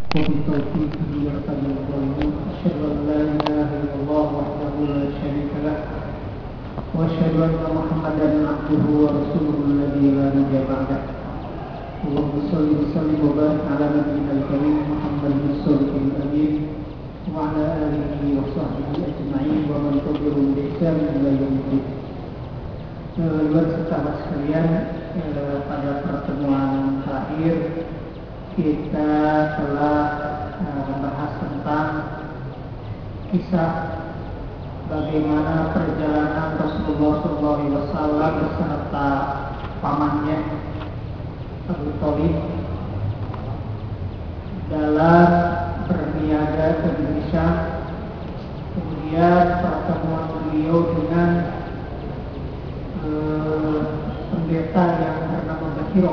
وبتوفيقه يقتضي الظالمون أشهد أن لا إله إلا الله وحده لا شريك له وأشهد أن محمدا عبده ورسوله الذي لا نبي بعده اللهم صل وسلم وبارك على نبينا الكريم محمد الصادق الأمين وعلى آله وصحبه أجمعين ومن تبعهم بإحسان إلى يوم الدين. Sahabat sekalian, pada pertemuan terakhir kita telah membahas tentang kisah bagaimana perjalanan Rasulullah SAW beserta pamannya Abu Thalib dalam berniaga ke Indonesia. Kemudian pertemuan beliau dengan pendeta yang bernama Bakiro.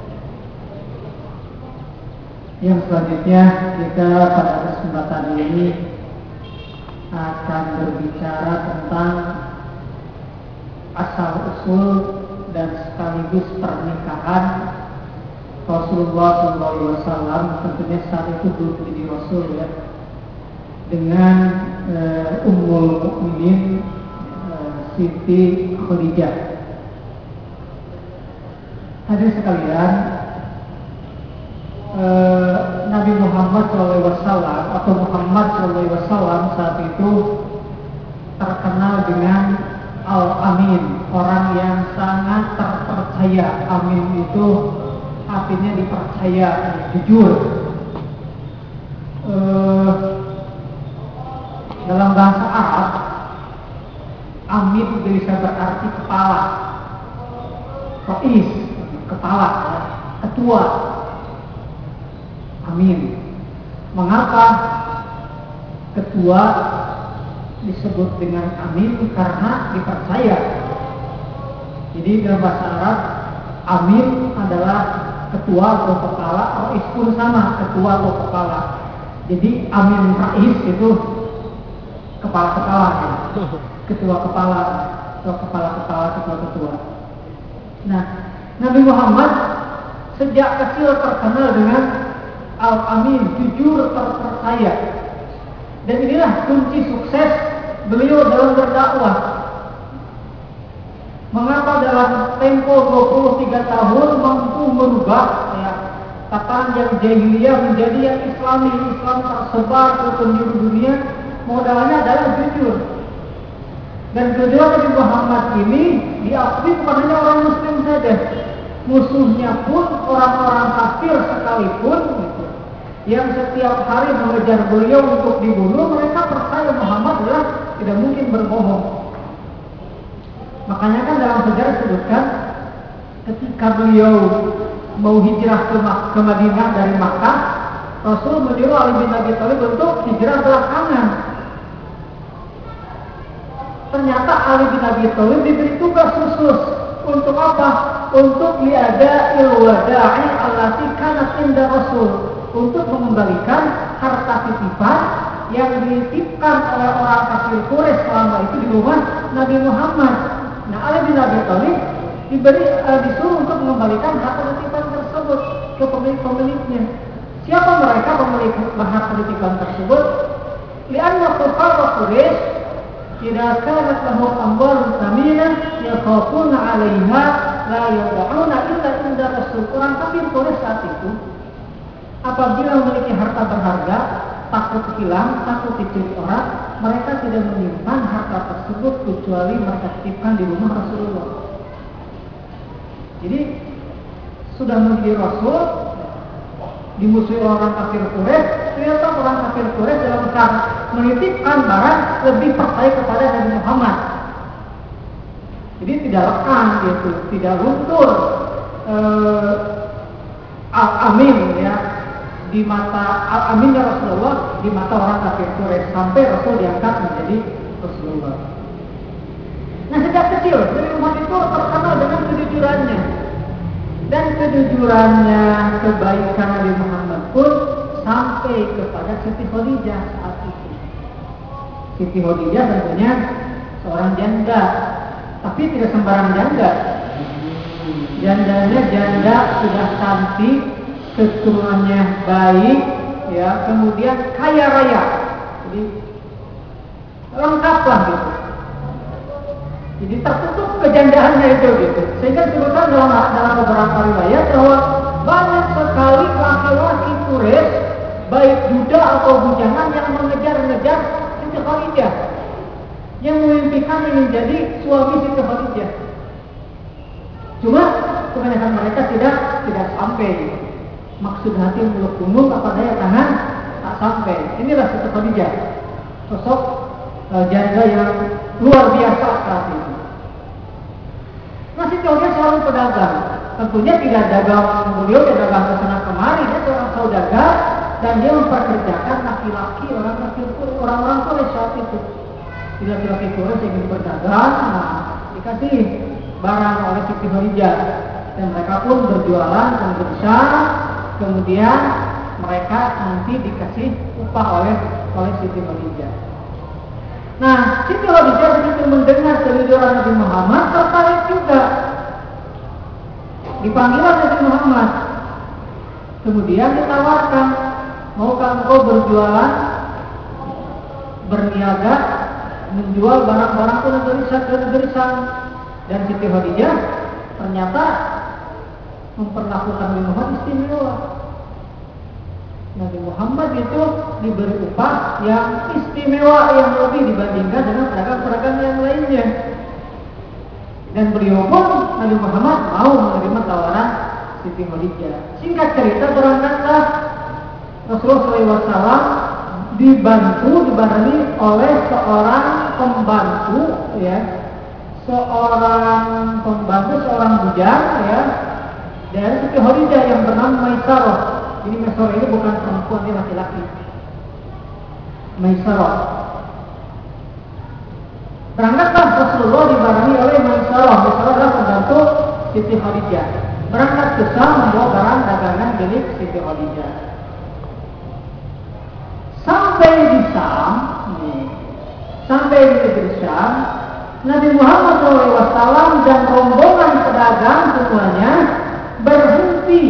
Yang selanjutnya kita pada kesempatan ini akan berbicara tentang asal usul dan sekaligus pernikahan Rasulullah SAW, tentunya saat itu belum menjadi Rasul ya, dengan Ummul Mukminin Siti Khadijah. Hadirin sekalian, Nabi Muhammad SAW atau Muhammad SAW saat itu terkenal dengan Al-Amin, orang yang sangat terpercaya. Amin itu artinya dipercaya, jujur. Dalam bahasa Arab, Amin juga bisa berarti kepala, Rais, kepala, ketua. Amin. Mengapa ketua disebut dengan amin? Karena dipercaya. Jadi dalam bahasa Arab, amin adalah ketua atau kepala, rais pun sama, ketua atau kepala. Jadi amin rais itu kepala-kepala ya. Ketua kepala atau kepala-kepala, ketua-ketua. Nah, Nabi Muhammad sejak kecil terkenal dengan Al-Amin, jujur, terpercaya. Dan inilah kunci sukses beliau dalam berdakwah. Mengapa dalam tempo 23 tahun mampu merubah ya, tatanan yang jahiliyah menjadi yang Islami. Islam tersebar ke penjuru dunia, modalnya adalah jujur. Dan kejujuran Nabi Muhammad ini diakui bukan hanya orang Muslim saja, musuhnya pun, orang-orang kafir sekalipun gitu, yang setiap hari mengejar beliau untuk dibunuh, mereka percaya Muhammad adalah tidak mungkin berbohong. Makanya kan dalam sejarah disebutkan ketika beliau mau hijrah ke Madinah dari Makkah, Rasul menyuruh Ali bin Abi Thalib untuk hijrah belakangan. Ternyata Ali bin Abi Thalib diberi tugas khusus untuk apa? Untuk liada ilwada'i allati kanat inda Rasul, untuk mengembalikan harta titipan yang dititipkan oleh orang kafir Quraisy selama itu di rumah Nabi Muhammad. Nah, Ali bin Abi Thalib disuruh untuk mengembalikan harta titipan tersebut ke pemilik-pemiliknya. Siapa mereka pemilik harta titipan tersebut? Lianna fuqara Quraisy idza kanat lahum amwalun thaminah yakhafuna 'alaiha la yad'una illa inda Rasul. Orang kafir Quraisy saat itu apabila memiliki harta berharga, takut hilang, takut dicuri orang, mereka tidak menyimpan harta tersebut kecuali mereka titipkan di rumah Rasulullah. Jadi sudah menjadi Rasul, dimusuhi orang kafir Quraisy, ternyata orang kafir Quraisy dalam keadaan menitipkan barang lebih percaya kepada Nabi Muhammad. Jadi tidak lekang gitu, tidak luntur Al-Amin ya, di mata Al-Amin ya Rasulullah, di mata orang kafir Quraisy, sampai Rasul diangkat menjadi Rasulullah. Nah, sejak kecil Nabi Muhammad itu terkenal dengan kejujurannya. Dan kejujurannya, kebaikan Nabi Muhammad pun sampai kepada Siti Khadijah saat itu. Siti Khadijah tentunya seorang janda, tapi tidak sembarang janda. Jandanya janda sudah cantik, keturunannya baik, ya, kemudian kaya raya. Jadi lengkap lah gitu. Jadi tertutup kejandaannya itu gitu. Sehingga disebutkan dalam beberapa riwayat bahwa banyak sekali laki-laki Quraisy, baik duda atau bujangan, yang mengejar-ngejar Siti Khadijah, yang memimpikan ingin jadi suami Siti Khadijah. Cuma kebanyakan mereka tidak sampai. Maksud hati muluk gunung, apa daya tangan tak sampai. Inilah Siti Khadijah, sosok janda yang luar biasa saat itu. Nah, Siti Khadijah selalu pedagang. Tentunya tidak dagang beliau, tidak dagang ke sana kemari. Dia seorang saudagar dan dia memperkerjakan laki-laki orang-orang Quraisy saat itu. Laki-laki Quraisy ingin berdagang, nah dikasih barang oleh Siti Khadijah dan mereka pun berjualan dan berusaha. Kemudian mereka nanti dikasih upah oleh Siti Khadijah. Nah, Siti Khadijah begitu mendengar kejujuran Nabi Muhammad, tertarik juga. Dipanggilan Nabi Muhammad. Kemudian ditawarkan, maukah engkau berjualan, berniaga, menjual barang-barangku ke negeri Syam? Dan Siti Khadijah ternyata memperlakukan Nabi Muhammad istimewa. Nabi Muhammad itu diberi upah yang istimewa, yang lebih dibandingkan dengan pedagang-pedagang yang lainnya. Dan beliau pun, Nabi Muhammad, mau menerima tawaran Siti Khadijah. Singkat cerita, berangkatlah Rasulullah SAW dibarengi oleh seorang pembantu, ya, seorang bujang, ya, dari Siti Khadijah yang bernama Maisarah. Ini Maisarah ini bukan perempuan, ini laki-laki. Maisarah. Berangkatlah Rasulullah dibarengi oleh Maisarah. Maisarah adalah pembantu Siti Khadijah. Berangkat ke Syam membawa barang dagangan milik Siti Khadijah. Sampai di Syam, sampai di negeri Syam, Nabi Muhammad SAW dan rombongan pedagang semuanya berhenti.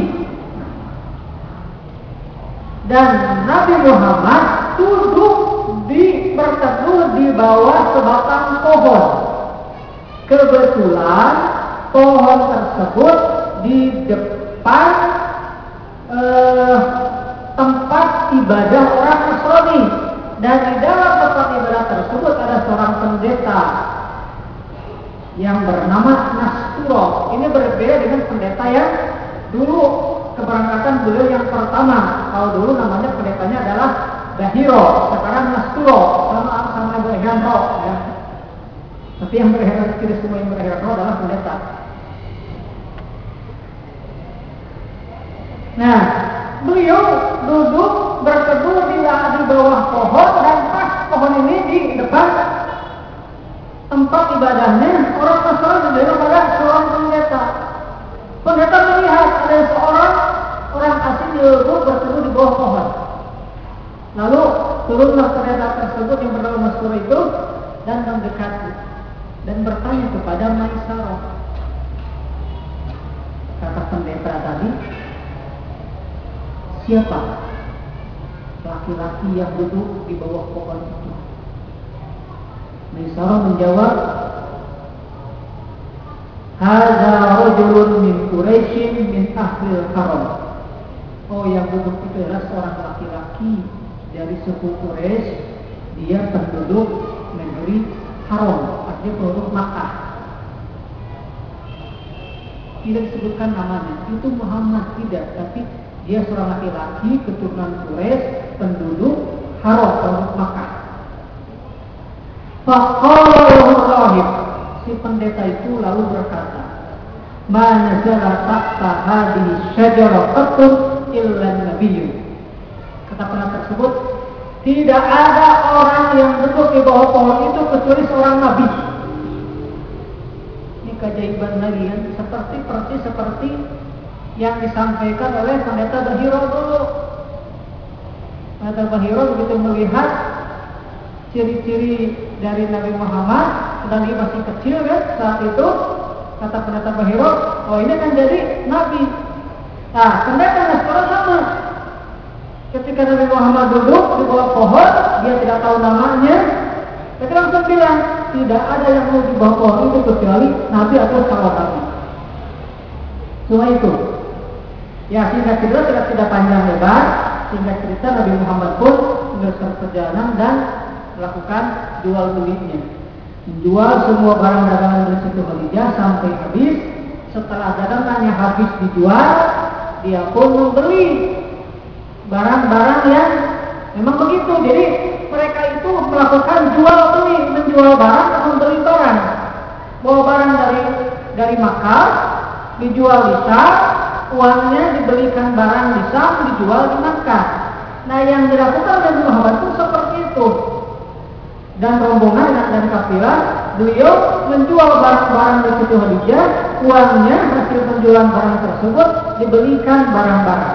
Dan Nabi Muhammad duduk berteduh di bawah sebatang pohon. Kebetulan pohon tersebut di depan tempat ibadah orang Nasrani, dan di dalam tempat ibadah tersebut ada seorang pendeta yang bernama Nasturo. Ini berbeda dengan pendeta yang dulu keberangkatan beliau yang pertama. Kalau dulu namanya pendetanya adalah Bahiro, sekarang Nasturo, sama Bahiro, ya. Tapi yang Bahiro, tidak semua yang Bahiro adalah pendeta. Nah, beliau duduk berteduh di bawah pohon, dan pas pohon ini di depan tempat ibadahnya orang Nasrani, beliau pada seorang pendeta. Pendeta melihat ada seorang orang asing duduk berteduh di bawah pohon. Lalu turunlah pendeta tersebut yang bernama Mastur itu dan mendekati dan bertanya kepada Maisarah. Kata pendeta tadi, siapa laki-laki yang duduk di bawah pohon itu? Maisarah menjawab, hadza rajulun min Quraisyin min ahlil haram. Oh, yang duduk itu adalah seorang laki-laki dari suku Quraisy, dia penduduk negeri Haram, artinya penduduk Makkah. Tidak disebutkan namanya, itu Muhammad tidak, tapi dia seorang laki-laki keturunan Quraisy, penduduk Haram, penduduk Makkah. Faqala rahib, si pendeta itu lalu berkata, ma nazala tahta hadhihi syajarah qatun illa nabiyyun. Kata pendeta tersebut, tidak ada orang yang duduk di bawah pohon itu kecuali seorang nabi. Ini keajaiban lagi, kan? Seperti yang disampaikan oleh pendeta Bahiro dulu. Pendeta Bahiro begitu melihat ciri-ciri dari Nabi Muhammad, dan dia masih kecil kan saat itu, kata pendeta Bahiro, oh ini kan jadi nabi. Nah, pendeta Nasrani sama. Ketika Nabi Muhammad duduk di bawah pohon, dia tidak tahu namanya. Mereka langsung bilang, tidak ada yang mau di bawah pohon itu kecuali Nabi atau sahabat Nabi. Cuma itu. Ya, singkat cerita tidak panjang lebar. Singkat cerita Nabi Muhammad pun meneruskan perjalanan dan melakukan jual belinya. Menjual semua barang dagangan dari Siti Khadijah sampai habis. Setelah dagangannya habis dijual, dia pun membeli barang-barang yang memang begitu. Jadi mereka itu melakukan jual beli, menjual barang atau membeli barang. Bawa barang dari Makkah, dijual di Syam, uangnya dibelikan barang di Syam, dijual di Makkah. Nah, yang dilakukan oleh Muhammad itu seperti itu. Dan rombongan dan kafilah, beliau menjual barang-barang dari Siti Khadijah, uangnya hasil penjualan barang tersebut dibelikan barang-barang.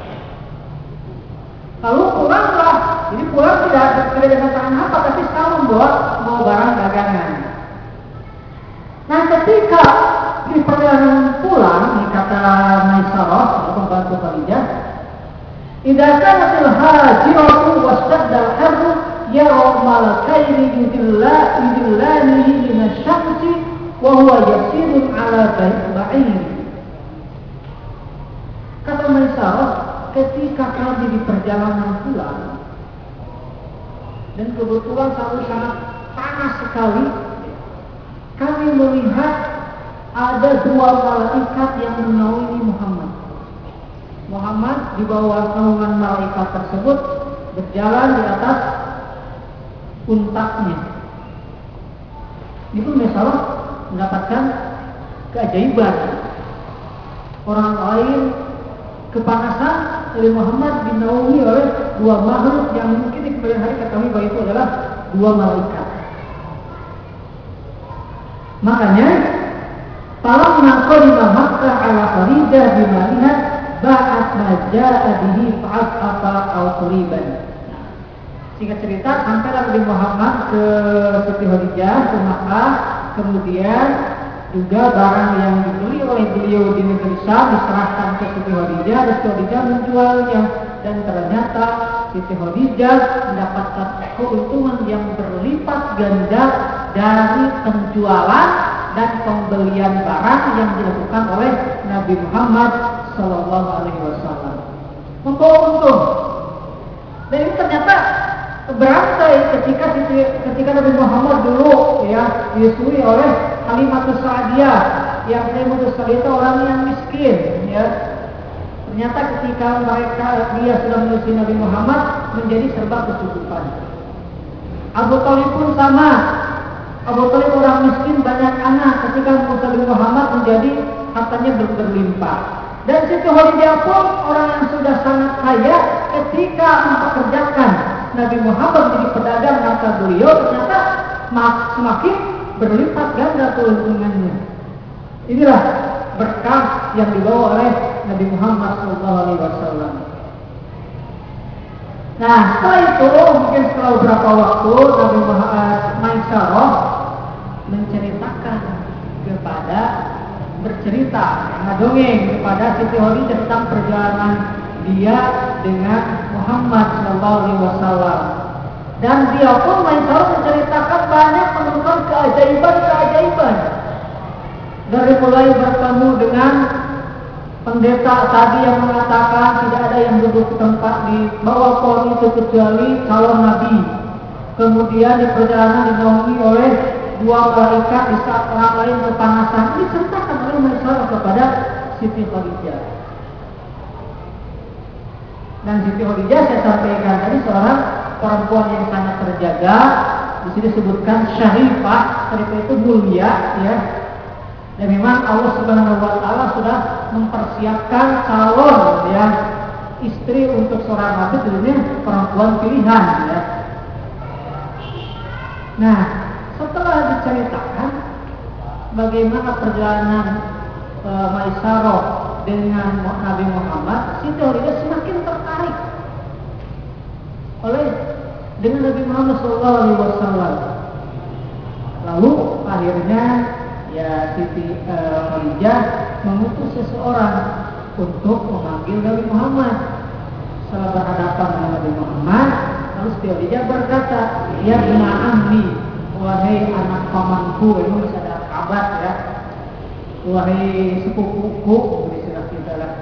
Lalu pulanglah. Jadi pulang tidak dengan tangan apa, tapi selalu membawa barang dagangan. Nah, ketika di perjalanan pulang, ini kata Maisarah, pembantu Khadijah, idza kanatil hajiratu washtadda al-harru yara malakaini yudillanihi minasyamsi wa huwa yasirun ala ba'ir. Kata Maisarah, ketika kami di perjalanan pulang dan kebetulan sangat panas sekali, kami melihat ada dua malaikat yang menaungi Muhammad. Muhammad di bawah naungan malaikat tersebut berjalan di atas untaknya. Itu Maisarah mendapatkan keajaiban. Orang lain kepanasan, dari Muhammad dinaungi oleh dua makhluk yang mungkin di kemudian hari ketahui bahwa itu adalah dua malaikat. Makanya falamma qadima Makkah ala Khadijah bimaliha ba'at ma ja'a bihi fa'afa aw quriban. Singkat cerita, sampai Nabi Muhammad ke Siti Khadijah ke Makkah, kemudian juga barang yang dibeli oleh beliau di negeri Syam diserahkan ke Siti Khadijah, dan Siti Khadijah menjualnya, dan ternyata Siti Khadijah mendapatkan keuntungan yang berlipat ganda dari penjualan dan pembelian barang yang dilakukan oleh Nabi Muhammad Sallallahu Alaihi Wasallam. Membawa untung. Dan ini ternyata berantai ketika Nabi Muhammad dulu ya diisui oleh Halimatus Sa'diyah, yang Halimatus Sa'diyah itu orang yang miskin ya. Ternyata ketika dia sudah menyusui Nabi Muhammad menjadi serba kecukupan. Abu Thalib pun sama. Abu Thalib orang miskin, banyak anak, ketika Nabi Muhammad menjadi hartanya berlimpah. Dan Siti Khadijah pun orang yang sudah sangat kaya, ketika mempekerjakan Nabi Muhammad menjadi pedagang harta beliau, ternyata semakin berlipat ganda keuntungannya. Inilah berkah yang dibawa oleh Nabi Muhammad SAW. Nah, setelah itu mungkin setelah beberapa waktu Nabi Muhammad Maisarah menceritakan bercerita dongeng kepada Siti Khadijah tentang perjalanan dia dengan Muhammad SAW. Dan dia pun Maisarah menceritakan banyak menemukan keajaiban. Dari mulai bertemu dengan pendeta tadi yang mengatakan tidak ada yang duduk di tempat di bawah pohon itu kecuali calon nabi. Kemudian di perjalanan dinaungi oleh dua malaikat di saat orang lain kepanasan. Diceritakan oleh Maisarah kepada Siti Khadijah. Dan Siti Khadijah saya sampaikan tadi seorang perempuan yang sangat terjaga. Di sini disebutkan syarifah. Syarifah itu mulia ya. Dan memang Allah Subhanahu wa taala sudah mempersiapkan calon ya istri untuk seorang nabi, tentunya perempuan pilihan ya. Nah, setelah diceritakan bagaimana perjalanan Maisarah dengan Nabi Muhammad, Siti Khadijah semakin tertarik dengan Nabi Muhammad SAW. Lalu akhirnya ya Siti Khadijah mengutus seseorang untuk memanggil Nabi Muhammad setelah berhadapan dengan Nabi Muhammad, lalu Siti Khadijah berkata, ya bina ammi, wahai anak pamanku, ini masih ada kabar ya, wahai sepupuku, istilah kita lah.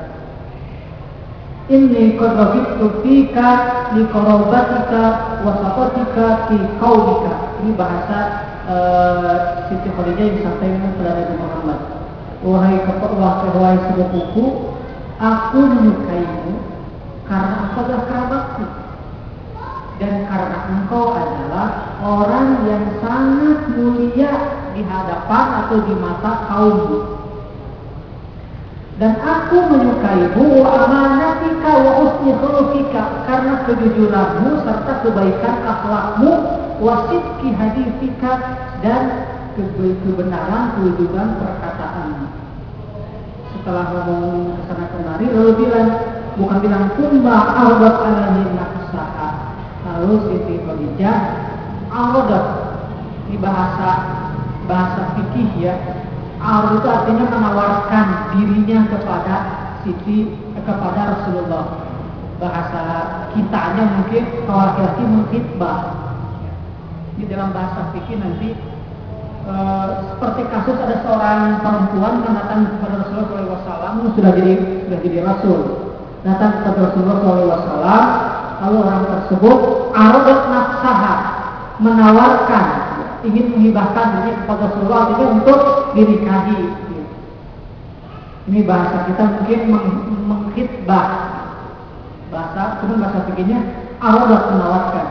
Inni qad ragibtu fika li qarabatika wa saqatika fi qaulika. Ini bahasa Siti Khadijah yang disampaikan kepada Nabi Muhammad. Wahai sepupuku, aku menyukaimu karena engkau adalah kerabatku dan karena engkau adalah orang yang sangat mulia di hadapan atau di mata kaummu. Dan aku menyukaimu wa amanatika wa husni khuluqika karena kejujuranmu serta kebaikan akhlakmu, wa sidqi haditsika dan kebenaran kejujuran perkataanmu. Setelah ngomong kesana kemari lalu bilang kumba awdat alaihi nafsaha. Lalu Siti Khadijah awdat, ini bahasa fikih ya. Awdat itu artinya menawarkan dirinya kepada Rasulullah. Bahasa kitanya mungkin kalau laki-laki mengkhitbah. Di dalam bahasa fikih nanti seperti kasus ada seorang perempuan yang datang kepada Rasulullah SAW, sudah jadi Rasul, datang kepada Rasulullah SAW, lalu orang tersebut aradat nafsaha, menawarkan, ingin menghibahkan diri kepada Rasulullah, artinya untuk dinikahi. Ini bahasa kita mungkin mengkhitbah, bahasa fikihnya aradat, menawarkan.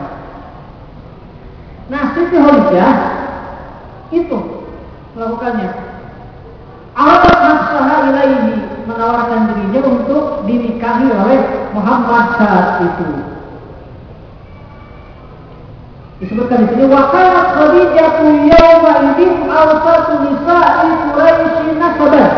Nah, Siti Khadijah itu melakukannya. Aradat nafsaha ilaihi, menawarkan dirinya untuk dinikahi oleh Muhammad saat itu. Disebutkan di sini wa kanat Khadijatu yawma idzin awsatu nisa'i Quraisy nasaban.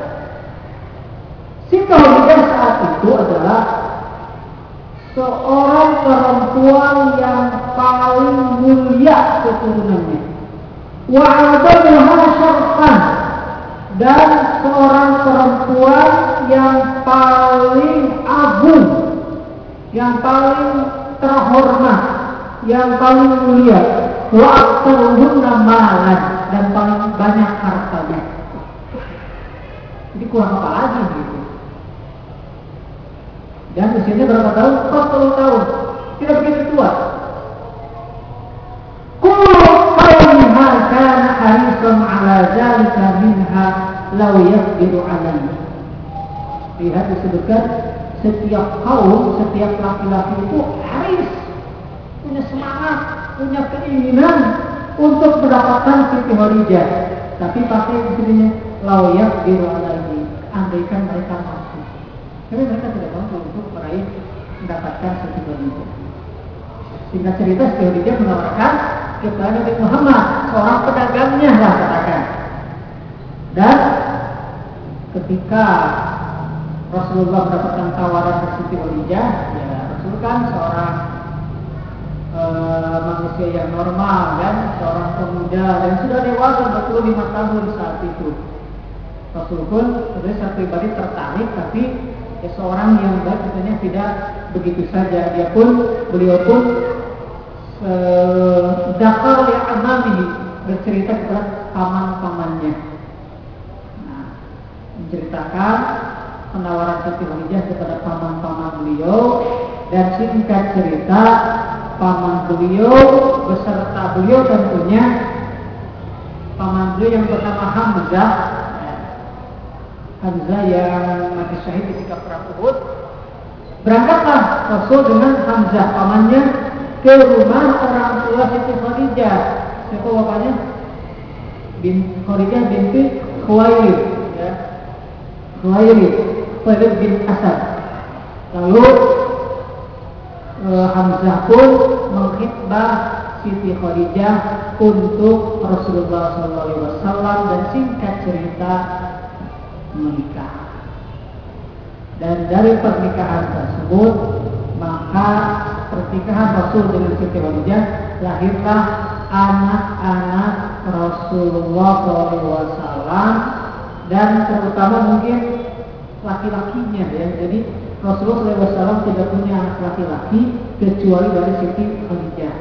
Siti Khadijah saat itu adalah seorang perempuan yang paling mulia keturunannya. Wa 'adamuha syarfan, dan seorang perempuan yang paling agung, yang paling terhormat, yang paling mulia. Wa aktsaruhunna malan, dan paling banyak hartanya. Jadi kurang apa lagi gitu. Dan usianya berapa tahun? 40 tahun. Tidak begitu tua. Kana harisan ala zalika minha law yaqdiru alaihi. Lihat disebutkan setiap kaum, setiap laki-laki itu haris, punya semangat, punya keinginan untuk mendapatkan Siti Khadijah. Tapi pakai istilahnya law yaqdiru alaihi, andaikan mereka mampu. Tapi mereka tidak mampu untuk mendapatkan Siti Khadijah. Singkat cerita, Siti Khadijah menawarkan kepada Nabi Muhammad, seorang pedagangnya lah katakan. Dan ketika Rasulullah mendapatkan tawaran dari Siti Khadijah, ya Rasul kan seorang manusia yang normal dan seorang pemuda dan sudah dewasa 45 tahun saat itu. Rasul pun sebenarnya secara pribadi tertarik, tapi ya seorang yang baik tentunya tidak begitu saja. Beliau pun dakar li amamihi, bercerita kepada paman-pamannya. Nah, menceritakan penawaran Siti Khadijah kepada paman-paman beliau, dan singkat cerita paman beliau beserta beliau tentunya paman beliau yang bernama Hamzah yang mati syahid ketika perang Uhud. Berangkatlah Rasul dengan Hamzah pamannya ke rumah orang tua Siti Khadijah. Siapa bapaknya? Khadijah binti Khuwailid, ya. Khuwailid bin Asad. Lalu Hamzah pun mengkhitbah Siti Khadijah untuk Rasulullah SAW, dan singkat cerita menikah. Dan dari pernikahan tersebut, maka pernikahan Rasul dengan Siti Khadijah, lahirlah anak-anak Rasulullah SAW, dan terutama mungkin laki-lakinya ya. Jadi Rasulullah SAW tidak punya anak laki-laki kecuali dari Siti Khadijah.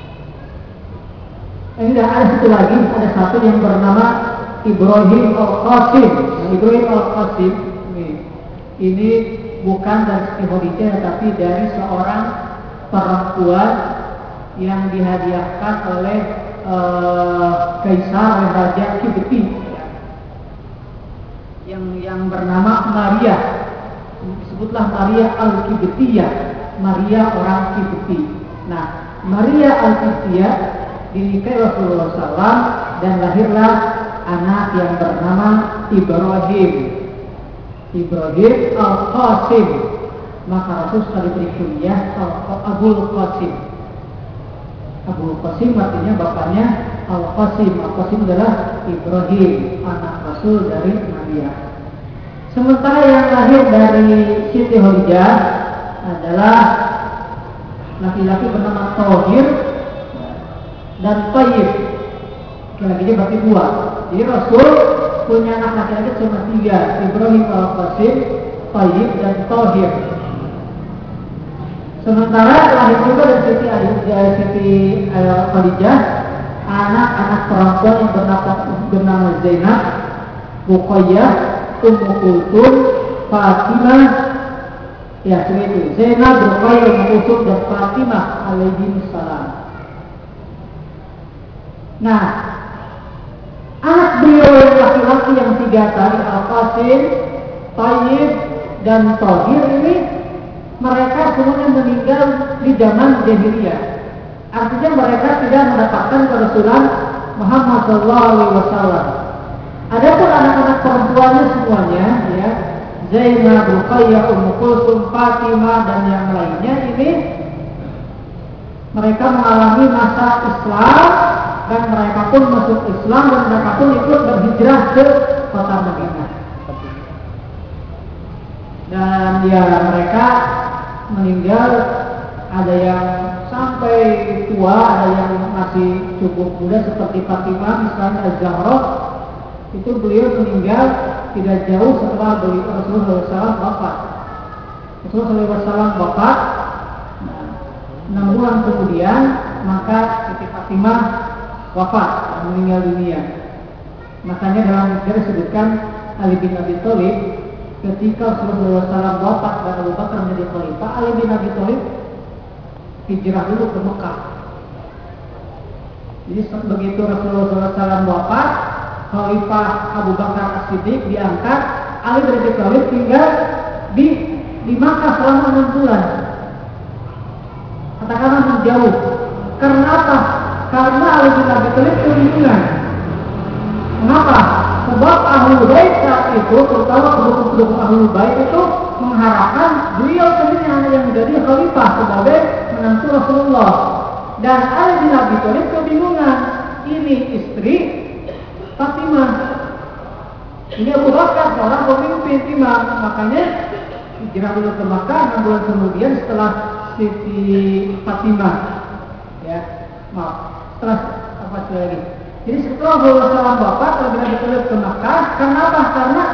Ini ada satu lagi, ada satu yang bernama Ibrahim Al-Qasim. Ibrahim Al-Qasim ini bukan dari Siti Khadijah, tapi dari seorang perempuan yang dihadiahkan oleh Kaisar, oleh Raja Kibti, yang bernama Maria. Disebutlah Maria Al-Kibtiyah, Maria orang Kibti. Nah, Maria Al-Kibtiyah dinikahi Rasulullah SAW dan lahirlah anak yang bernama Ibrahim Al-Qasim. Maka Rasul sekali beri kunyah Abul Qasim. Abul Qasim artinya bapaknya Al-Qasim. Al-Qasim adalah Ibrahim, anak Rasul dari Maria. Sementara yang lahir dari Siti Khadijah adalah laki-laki bernama Thohir dan Tayyib. Laki-lakinya berarti dua. Jadi Rasul punya anak laki-laki cuma tiga, Ibrahim Al-Qasim, Tayyib dan Thohir. Sementara lahir juga dari Siti Khadijah anak-anak perempuan yang bernama Zainab, Ruqayyah, Ummu Kulthum, Fatimah, ya seperti itu. Zainab, Ruqayyah, Ummu Kulthum dan Fatimah alaihi salam. Nah, anak beliau yang laki-laki yang tiga tadi, Al-Qasim, Tayyib dan Thohir ini, mereka semuanya meninggal di zaman jahiliyah. Artinya mereka tidak mendapatkan kerasulan Muhammad SAW. Adapun anak-anak perempuannya semuanya, ya, Zainab, Ruqayyah, Ummu Kulthum, Fatimah dan yang lainnya ini, mereka mengalami masa Islam dan mereka pun masuk Islam dan mereka pun ikut berhijrah ke kota Madinah. Dan ya mereka meninggal, ada yang sampai tua, ada yang masih cukup muda seperti Fatimah misalnya Az-Zahra. Itu beliau meninggal tidak jauh setelah Rasulullah SAW wafat. Rasulullah SAW wafat 6 bulan kemudian, maka Siti Fatimah wafat, meninggal dunia. Makanya dalam sejarah disebutkan Ali bin Abi Thalib ketika Rasulullah SAW wafat dan Abu Bakar menjadi khalifah, Ali bin Abi Thalib hijrah dulu ke Mekah. Jadi begitu Rasulullah SAW wafat, Khalifah Abu Bakar As-Siddiq diangkat, Ali bin Abi Thalib tinggal di Makkah selama 6 bulan. Katakanlah menjauh. Karena apa? Karena Ali bin Abi Thalib kebingungan. Kenapa? Sebab Ahlul Bait saat itu, terutama pendukung-pendukung Ahlul Bait itu mengharapkan beliau sendiri yang menjadi khalifah sebagai menantu Rasulullah. Dan Ali bin Abi Thalib kebingungan. Ini istri Fatimah, ini Abu Bakar seorang pemimpin imam. Makanya hijrah dulu ke Makkah 6 bulan kemudian setelah Siti Fatimah, ya setelah apa lagi. Jadi setelah Rasulullah wafat, Ali bin Abi Thalib ke Makkah. Kenapa? Karena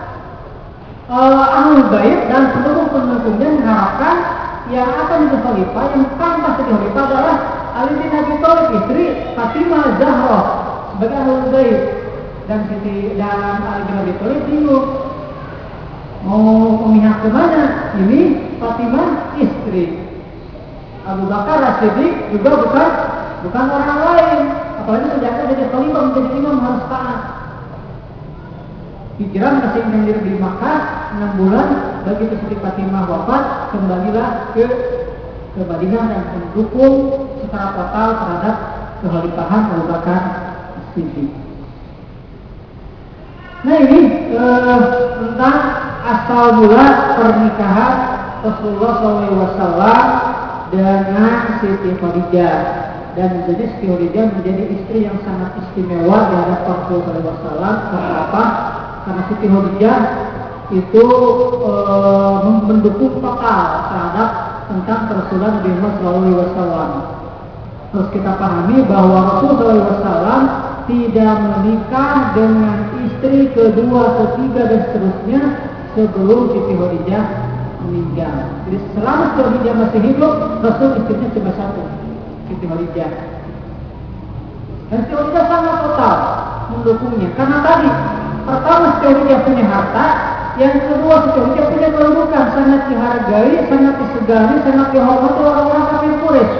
Ahlul Bait dan pendukung-pendukungnya mengharapkan yang akan menjadi khalifah, yang pantas jadi khalifah adalah Ali bin Abi Thalib, istri Fatimah Zahra sebagai Ahlul Bait. Dan Ali bin Abi Thalib bingung mau memihak kemana. Ini Fatimah istri, Abu Bakar As-Siddiq juga bukan orang lain. Apalagi sejak jadi khalifah menjadi imam harus taat. Hijrah masih menjadi di Makkah 6 bulan. Begitu Siti Fatimah wafat, kembalilah ke Madinah dan mendukung secara total terhadap kekhalifahan Abu Bakar As-Siddiq. Nah ini tentang asal mula pernikahan Rasulullah SAW dengan Siti Khadijah. Dan jadi Siti Khadijah menjadi istri yang sangat istimewa di hadapan Rasulullah SAW. Karena apa? Karena Siti Khadijah itu mendukung total terhadap tentang kerasulan Nabi Muhammad SAW. Terus kita pahami bahwa Rasulullah SAW tidak menikah dengan istri kedua, ketiga dan seterusnya sebelum Siti Khadijah meninggal. Jadi selama Siti Khadijah masih hidup, Rasul istrinya cuma satu, Siti Khadijah. Dan Siti Khadijah sangat total mendukungnya. Karena tadi, pertama Siti Khadijah punya harta, yang kedua Siti Khadijah punya kedudukan, sangat dihargai, sangat disegani, sangat dihormati orang-orang kafir Quraisy.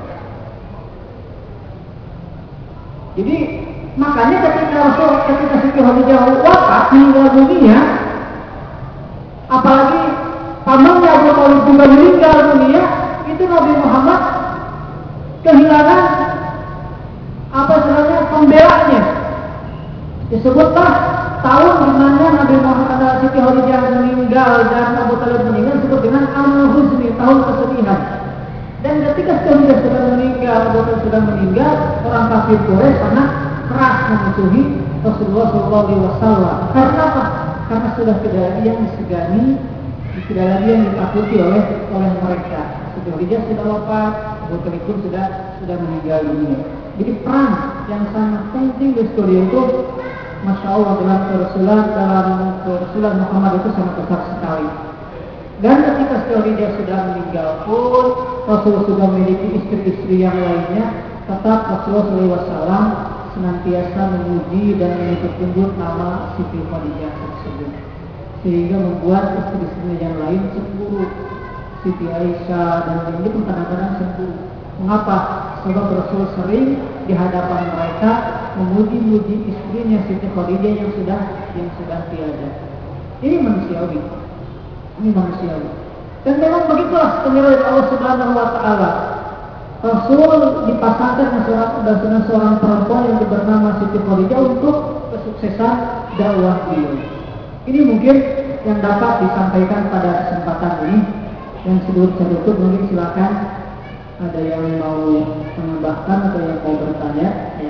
Jadi makanya ketika Siti Khadijah wafat meninggal dunia, apalagi pamannya Abu Thalib juga meninggal dunia, itu Nabi Muhammad kehilangan apa istilahnya pembelanya. Disebutlah tahun di mana Nabi Muhammad Siti Khadijah meninggal dan Abu Thalib meninggal disebut dengan Amul Huzni, tahun kesedihan. Dan ketika Siti Khadijah sudah meninggal, Abu Thalib sudah meninggal, orang kafir Quraisy sangat keras memusuhi Rasulullah SAW. Karena apa? Karena sudah tidak lagi yang disegani, tidak lagi yang ditakuti oleh mereka. Siti Khadijah sudah wafat, Abu Thalib pun sudah meninggal dunia. Jadi peran yang sangat penting di studi itu, Masya Allah, dalam Rasulullah Muhammad itu sangat besar sekali. Dan ketika Siti Khadijah sudah meninggal pun, Rasulullah sudah memiliki istri-istri yang lainnya, tetap Rasulullah SAW senantiasa memuji dan menyebut nama Siti Khadijah tersebut, sehingga membuat istri-istri yang lain cemburu. Siti Aisyah dan lainnya pun kadang-kadang cemburu. Mengapa? Sebab Rasul sering di hadapan mereka memuji-muji istrinya Siti Khadijah yang sudah tiada. Ini manusiawi. Dan memang begitulah penilaian Allah Subhanahu wa Ta'ala. Rasul dipasangkan dengan seorang perempuan yang bernama Siti Khadijah untuk kesuksesan dakwah beliau. Ini mungkin yang dapat disampaikan pada kesempatan ini. Dan sebelum saya tutup, mungkin silakan ada yang mau menambahkan atau yang mau bertanya. Ya.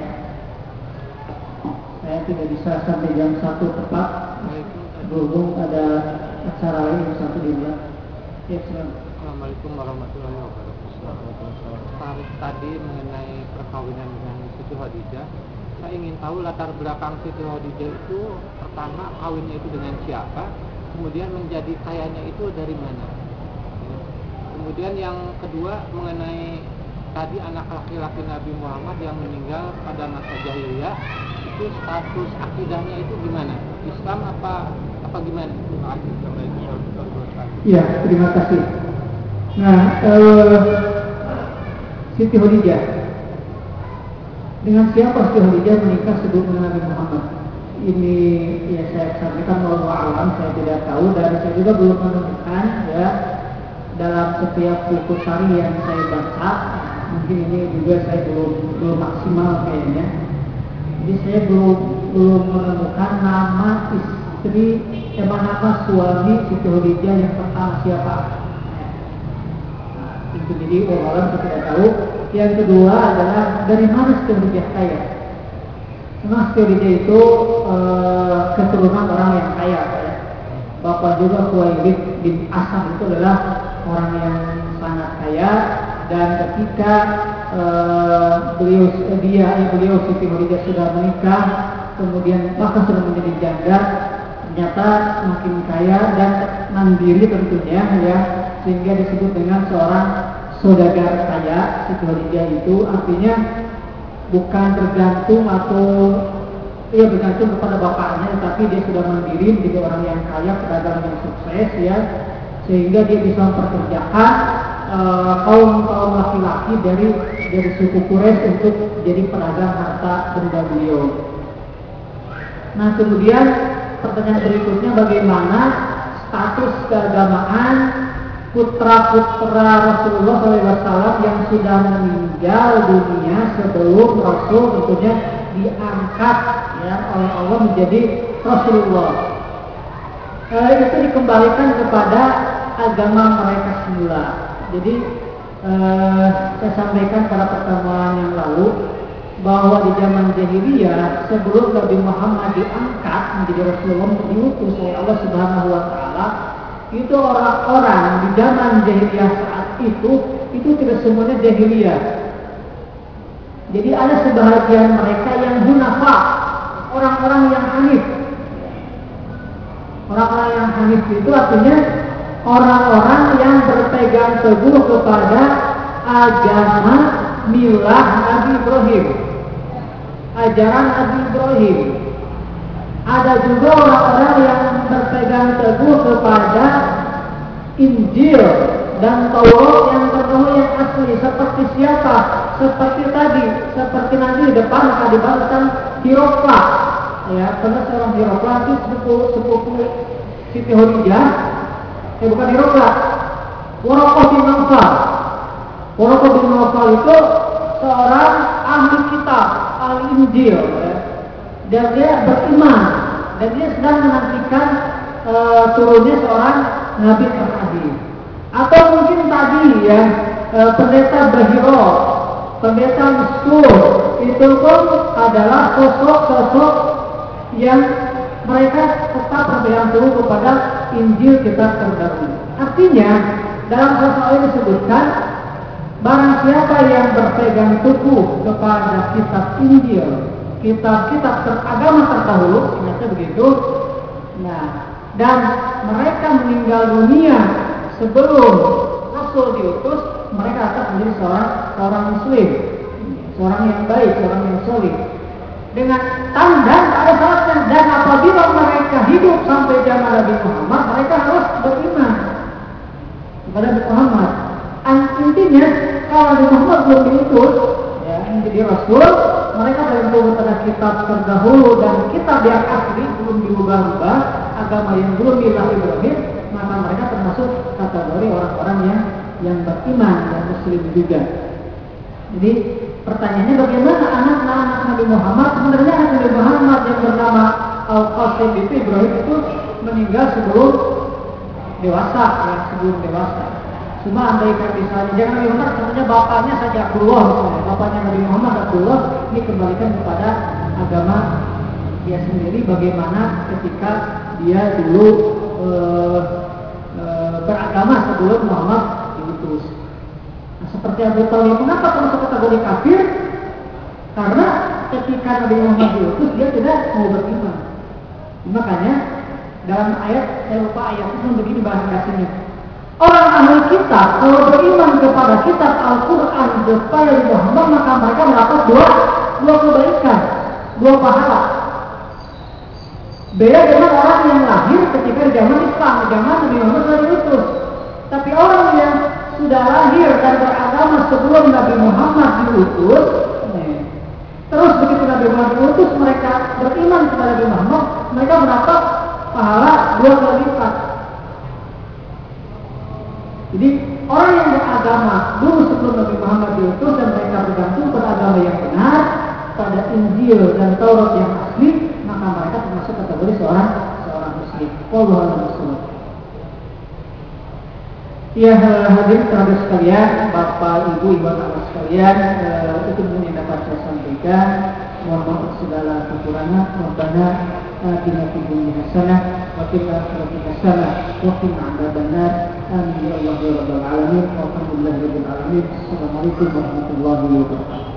Saya tidak bisa sampai jam 1 tepat, berhubung ada acara lain yang satu di luar. Ya, Assalamualaikum warahmatullahi wabarakatuh. Tadi mengenai perkawinan dengan Siti Khadijah, saya ingin tahu latar belakang Siti Khadijah itu, pertama kawinnya itu dengan siapa, kemudian menjadi kayanya itu dari mana. Kemudian yang kedua mengenai tadi anak laki-laki Nabi Muhammad yang meninggal pada masa jahiliyah, itu status akidahnya itu gimana? Islam apa gimana? Iya, terima kasih. Nah, Siti Khadijah, dengan siapa Siti Khadijah menikah sebelum Nabi Muhammad? Ini ya saya sampaikan wallahu a'lam, saya tidak tahu dan saya juga belum menemukan ya dalam setiap buku syarih yang saya baca. Mungkin ini juga saya belum maksimal kayaknya. Jadi saya belum menemukan nama istri, nama suami Siti Khadijah yang pertama siapa. Itu jadi orang saya tidak tahu. Yang kedua adalah dari mana Siti Khadijah kaya. Karena Siti Khadijah itu keturunan orang yang kaya. Bapak juga Khuwailid bin Asad itu adalah orang yang sangat kaya, dan ketika beliau Siti Khadijah sudah menikah, kemudian bahkan sudah menjadi janda, ternyata semakin kaya dan mandiri tentunya ya, sehingga disebut dengan seorang saudagar kaya. Siti Khadijah itu artinya bukan bergantung bergantung kepada bapaknya, tetapi dia sudah mandiri, menjadi orang yang kaya, pedagang yang sukses ya, sehingga dia bisa memperkerjakan kaum laki-laki dari suku Quraisy untuk jadi pedagang harta benda beliau. Nah, kemudian pertanyaan berikutnya, bagaimana status keagamaan putra-putra Rasulullah SAW yang sudah meninggal dunia sebelum Rasul tentunya diangkat ya oleh Allah menjadi Rasulullah. Itu dikembalikan kepada agama mereka semula. Jadi saya sampaikan pada pertemuan yang lalu bahwa di zaman jahiliyah sebelum Nabi Muhammad diangkat menjadi Rasulullah, diutus oleh Allah Subhanahu wa Ta'ala, itu orang-orang di zaman jahiliyah saat itu tidak semuanya jahiliyah. Jadi ada sebahagian mereka yang hunafa, orang-orang yang hanif. Orang-orang yang hanif itu artinya orang-orang yang berpegang teguh kepada agama milah Nabi Ibrahim, ajaran Nabi Ibrahim. Ada juga orang-orang yang berpegang teguh kepada Injil dan Taurat yang terdahulu yang asli. Seperti siapa? Seperti nanti di depan akan dibahasan Hirokla. Ya, karena seorang Hirokla itu sepupu Siti Khadijah. Bukan Hirokla, Waraqah bin Nawfal. Waraqah bin Nawfal itu seorang ahli kitab, ahli Injil, ya. Dan dia beriman, dan dia sedang menantikan turunnya seorang Nabi terakhir. Atau mungkin tadi ya, pendeta Bahiro, pendeta Miskur, itu pun adalah sosok-sosok yang mereka tetap berpegang teguh kepada Injil kitab terdahulu. Artinya dalam pasal ini disebutkan barang siapa yang berpegang teguh kepada kitab Injil, kitab-kitab agama terdahulu, ingatnya begitu. Nah, dan mereka meninggal dunia sebelum Rasul diutus, mereka akan menjadi seorang Muslim, seorang yang baik, seorang yang solid. Dengan tanda ada syaratnya, dan apabila mereka hidup sampai zaman Nabi Muhammad, mereka harus beriman kepada Nabi Muhammad. Intinya kalau Nabi Muhammad belum diutus, ya, menjadi Rasul, mereka berpegang kepada kitab terdahulu dan kitab yang asli belum diubah-ubah, agama yang belum milah Ibrahim, maka mereka termasuk kategori orang-orang yang beriman, yang Muslim juga. Jadi pertanyaannya, bagaimana anak-anak Nabi Muhammad? Sebenarnya anak Nabi Muhammad yang bernama Al-Qasim itu, Ibrahim itu meninggal sebelum dewasa, ya, sebelum dewasa. Cuma andaikan misalnya, jangan Nabi Muhammad, sebenarnya bapaknya saja Abdullah, misalnya bapaknya Nabi Muhammad Abdullah, ini kembalikan kepada agama dia sendiri, bagaimana ketika dia dulu beragama sebelum Muhammad diutus. Seperti Abu Thalib, kenapa termasuk kategori kafir? Karena ketika Nabi Muhammad diutus, dia tidak mau beriman. Makanya dalam ayat, saya lupa ayat itu begini bahasa aslinya. Orang ahli kitab kalau beriman kepada kitab Al-Quran kepada Muhammad, maka mereka mendapat dua kebaikan, dua pahala. Beda dengan orang yang lahir ketika di zaman Islam, di zaman Nabi Muhammad sudah diutus. Tapi orang yang sudah lahir dan beragama sebelum Nabi Muhammad diutus, terus begitu Nabi Muhammad diutus, mereka beriman kepada Nabi Muhammad, mereka mendapat pahala dua kali lipat. Jadi orang yang beragama dulu sebelum Nabi Muhammad diutus dan mereka bergantung pada agama yang benar, pada Injil dan Taurat yang asli, maka mereka termasuk kategori seorang Muslim. Wallahu a'lam. Ya, hadirin terhadap sekalian, Bapak, Ibu, anak sekalian, itu yang dapat saya sampaikan. Mohon maaf segala kekurangan. Rabbana atina fid dunya hasanah wa fil akhirati hasanah wa qina adzabannar. Amin ya rabbal alamin. Walhamdulillahirabbil alamin. Assalamualaikum warahmatullahi wabarakatuh.